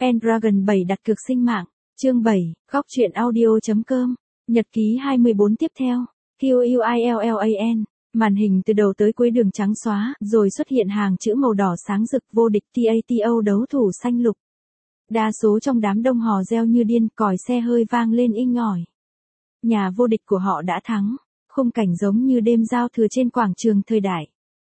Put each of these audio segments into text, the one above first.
Pendragon 7 đặt cược sinh mạng. Chương 7, góc truyện audio.com. Nhật ký 24 tiếp theo. QUILLAN. Màn hình từ đầu tới cuối đường trắng xóa, rồi xuất hiện hàng chữ màu đỏ sáng rực vô địch TATO đấu thủ xanh lục. Đa số trong đám đông hò reo như điên, còi xe hơi vang lên inh ỏi. Nhà vô địch của họ đã thắng. Khung cảnh giống như đêm giao thừa trên quảng trường thời đại.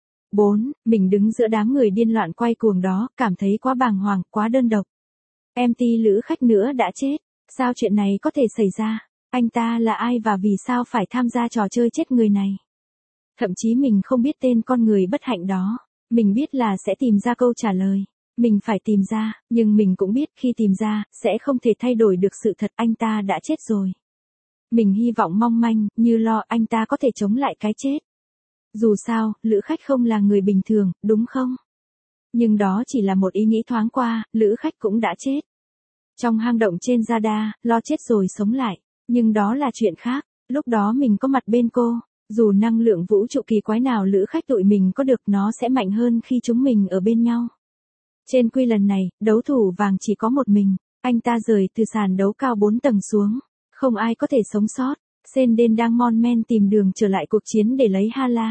4. Mình đứng giữa đám người điên loạn quay cuồng đó, cảm thấy quá bàng hoàng, quá đơn độc. MT lữ khách nữa đã chết. Sao chuyện này có thể xảy ra? Anh ta là ai và vì sao phải tham gia trò chơi chết người này? Thậm chí mình không biết tên con người bất hạnh đó. Mình biết là sẽ tìm ra câu trả lời. Mình phải tìm ra, nhưng mình cũng biết khi tìm ra, sẽ không thể thay đổi được sự thật anh ta đã chết rồi. Mình hy vọng mong manh, như lo anh ta có thể chống lại cái chết. Dù sao, lữ khách không là người bình thường, đúng không? Nhưng đó chỉ là một ý nghĩ thoáng qua, lữ khách cũng đã chết. Trong hang động trên Zada, lo chết rồi sống lại. Nhưng đó là chuyện khác, lúc đó mình có mặt bên cô. Dù năng lượng vũ trụ kỳ quái nào lữ khách tụi mình có được nó sẽ mạnh hơn khi chúng mình ở bên nhau. Trên quy lần này, đấu thủ vàng chỉ có một mình. Anh ta rời từ sàn đấu cao 4 tầng xuống. Không ai có thể sống sót. Senden đang mon men tìm đường trở lại cuộc chiến để lấy Hala.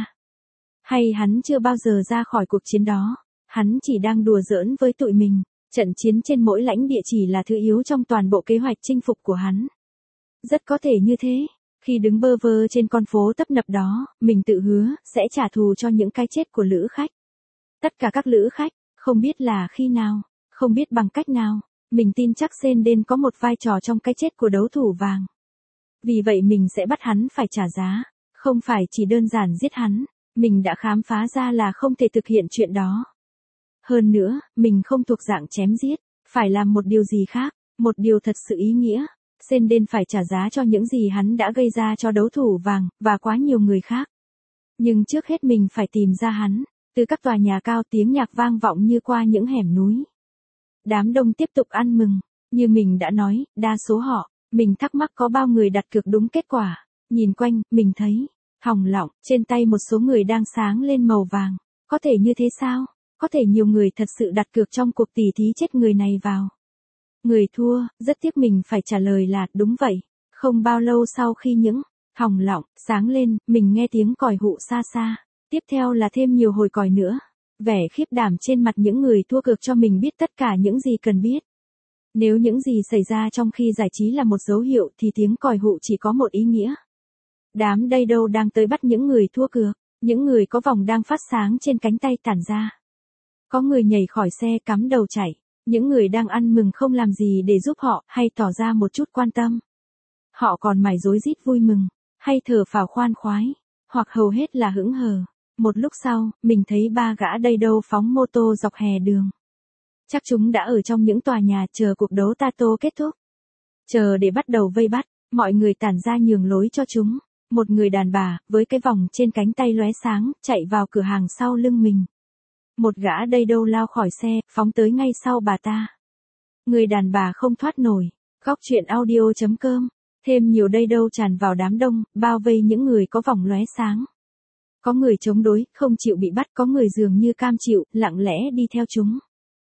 Hay hắn chưa bao giờ ra khỏi cuộc chiến đó. Hắn chỉ đang đùa giỡn với tụi mình. Trận chiến trên mỗi lãnh địa chỉ là thứ yếu trong toàn bộ kế hoạch chinh phục của hắn. Rất có thể như thế. Khi đứng bơ vơ trên con phố tấp nập đó, mình tự hứa, sẽ trả thù cho những cái chết của lữ khách. Tất cả các lữ khách, không biết là khi nào, không biết bằng cách nào, mình tin chắc Senden có một vai trò trong cái chết của đấu thủ vàng. Vì vậy mình sẽ bắt hắn phải trả giá, không phải chỉ đơn giản giết hắn, mình đã khám phá ra là không thể thực hiện chuyện đó. Hơn nữa, mình không thuộc dạng chém giết, phải làm một điều gì khác, một điều thật sự ý nghĩa. Senden phải trả giá cho những gì hắn đã gây ra cho đấu thủ vàng, và quá nhiều người khác. Nhưng trước hết mình phải tìm ra hắn. Từ các tòa nhà cao tiếng nhạc vang vọng như qua những hẻm núi. Đám đông tiếp tục ăn mừng. Như mình đã nói, đa số họ, mình thắc mắc có bao người đặt cược đúng kết quả. Nhìn quanh, mình thấy, hỏng lọng, trên tay một số người đang sáng lên màu vàng. Có thể như thế sao? Có thể nhiều người thật sự đặt cược trong cuộc tỉ thí chết người này vào. Người thua, rất tiếc mình phải trả lời là đúng vậy. Không bao lâu sau khi những hỏng lọng sáng lên, mình nghe tiếng còi hụ xa xa. Tiếp theo là thêm nhiều hồi còi nữa. Vẻ khiếp đảm trên mặt những người thua cược cho mình biết tất cả những gì cần biết. Nếu những gì xảy ra trong khi giải trí là một dấu hiệu thì tiếng còi hụ chỉ có một ý nghĩa. Đám đây đâu đang tới bắt những người thua cược. Những người có vòng đang phát sáng trên cánh tay tản ra. Có người nhảy khỏi xe cắm đầu chạy. Những người đang ăn mừng không làm gì để giúp họ hay tỏ ra một chút quan tâm. Họ còn mải rối rít vui mừng, hay thở phào khoan khoái, hoặc hầu hết là hững hờ. Một lúc sau, mình thấy 3 gã đây đâu phóng mô tô dọc hè đường. Chắc chúng đã ở trong những tòa nhà chờ cuộc đấu Tato kết thúc. Chờ để bắt đầu vây bắt, mọi người tản ra nhường lối cho chúng. Một người đàn bà, với cái vòng trên cánh tay lóe sáng, chạy vào cửa hàng sau lưng mình. Một gã đây đâu lao khỏi xe, phóng tới ngay sau bà ta. Người đàn bà không thoát nổi. Góc truyện audio.com. Thêm nhiều đây đâu tràn vào đám đông, bao vây những người có vòng lóe sáng. Có người chống đối, không chịu bị bắt, có người dường như cam chịu, lặng lẽ đi theo chúng.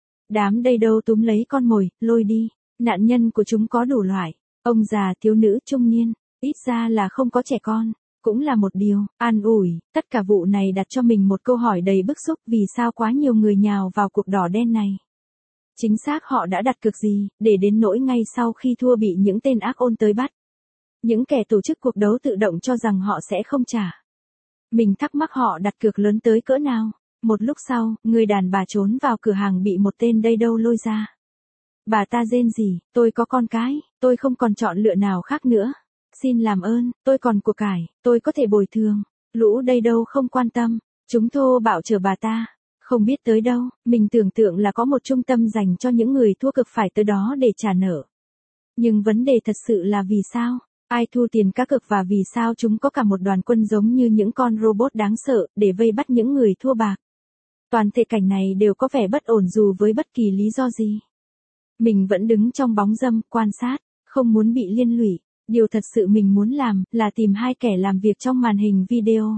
Đám đây đâu túm lấy con mồi, lôi đi. Nạn nhân của chúng có đủ loại. Ông già, thiếu nữ, trung niên. Ít ra là không có trẻ con. Cũng là một điều, an ủi, tất cả vụ này đặt cho mình một câu hỏi đầy bức xúc vì sao quá nhiều người nhào vào cuộc đỏ đen này. Chính xác họ đã đặt cược gì, để đến nỗi ngay sau khi thua bị những tên ác ôn tới bắt. Những kẻ tổ chức cuộc đấu tự động cho rằng họ sẽ không trả. Mình thắc mắc họ đặt cược lớn tới cỡ nào. Một lúc sau, người đàn bà trốn vào cửa hàng bị một tên đây đâu lôi ra. Bà ta rên rỉ, tôi có con cái, tôi không còn chọn lựa nào khác nữa. Xin làm ơn, tôi còn của cải, tôi có thể bồi thường. Lũ đây đâu không quan tâm, chúng thô bạo chở bà ta. Không biết tới đâu, mình tưởng tượng là có một trung tâm dành cho những người thua cực phải tới đó để trả nợ. Nhưng vấn đề thật sự là vì sao? Ai thu tiền cá cược và vì sao chúng có cả một đoàn quân giống như những con robot đáng sợ để vây bắt những người thua bạc? Toàn thể cảnh này đều có vẻ bất ổn dù với bất kỳ lý do gì. Mình vẫn đứng trong bóng râm, quan sát, không muốn bị liên lụy. Điều thật sự mình muốn làm là tìm 2 kẻ làm việc trong màn hình video.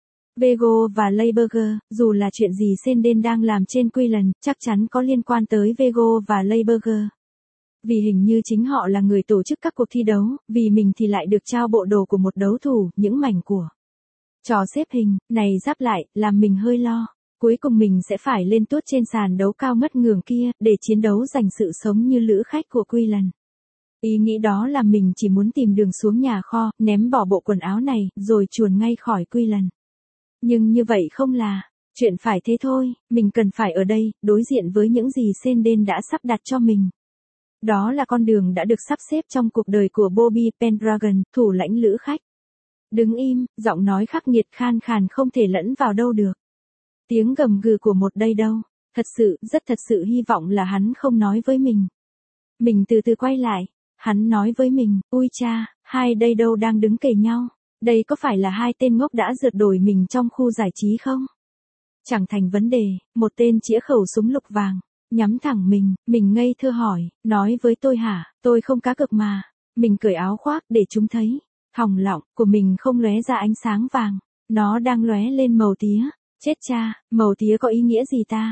Vego và Leiberger, dù là chuyện gì Senden đang làm trên Quillen, chắc chắn có liên quan tới Vego và Leiberger. Vì hình như chính họ là người tổ chức các cuộc thi đấu, vì mình thì lại được trao bộ đồ của một đấu thủ, những mảnh của trò xếp hình, này giáp lại, làm mình hơi lo. Cuối cùng mình sẽ phải lên tuốt trên sàn đấu cao ngất ngường kia, để chiến đấu giành sự sống như lữ khách của Quy Lần. Ý nghĩ đó là mình chỉ muốn tìm đường xuống nhà kho, ném bỏ bộ quần áo này, rồi chuồn ngay khỏi Quy Lần. Nhưng như vậy không là, chuyện phải thế thôi, mình cần phải ở đây, đối diện với những gì Senden đã sắp đặt cho mình. Đó là con đường đã được sắp xếp trong cuộc đời của Bobby Pendragon, thủ lãnh lữ khách. Đứng im, giọng nói khắc nghiệt khan khàn không thể lẫn vào đâu được. Tiếng gầm gừ của một đây đâu. Thật sự hy vọng là hắn không nói với mình. Mình từ từ quay lại. Hắn nói với mình, ui cha, hai đây đâu đang đứng kề nhau. Đây có phải là hai tên ngốc đã rượt đuổi mình trong khu giải trí không? Chẳng thành vấn đề, một tên chĩa khẩu súng lục vàng. Nhắm thẳng mình ngây thơ hỏi, nói với tôi hả, tôi không cá cược mà. Mình cởi áo khoác để chúng thấy. Họng lọng của mình không lóe ra ánh sáng vàng. Nó đang lóe lên màu tía. Chết cha, màu tía có ý nghĩa gì ta?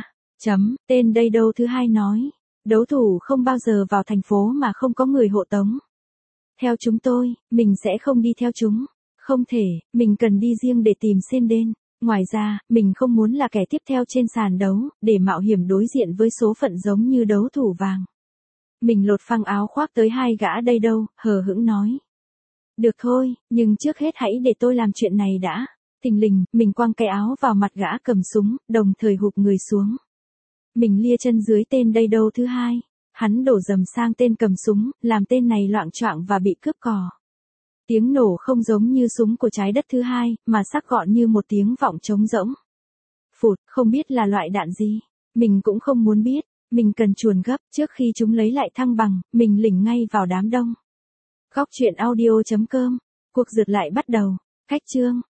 Tên đây đâu thứ hai nói. Đấu thủ không bao giờ vào thành phố mà không có người hộ tống. Theo chúng tôi, mình sẽ không đi theo chúng. Không thể, mình cần đi riêng để tìm Senden. Ngoài ra, mình không muốn là kẻ tiếp theo trên sàn đấu, để mạo hiểm đối diện với số phận giống như đấu thủ vàng. Mình lột phăng áo khoác tới hai gã đây đâu, hờ hững nói. Được thôi, nhưng trước hết hãy để tôi làm chuyện này đã. Thình lình, mình quăng cái áo vào mặt gã cầm súng, đồng thời hụp người xuống. Mình lia chân dưới tên đây đâu thứ hai. Hắn đổ dầm sang tên cầm súng, làm tên này loạng choạng và bị cướp cò. Tiếng nổ không giống như súng của trái đất thứ hai, mà sắc gọn như một tiếng vọng trống rỗng. Phụt, không biết là loại đạn gì. Mình cũng không muốn biết. Mình cần chuồn gấp, trước khi chúng lấy lại thăng bằng, mình lỉnh ngay vào đám đông. Góc truyện audio.com. Cuộc rượt lại bắt đầu. Khách chương.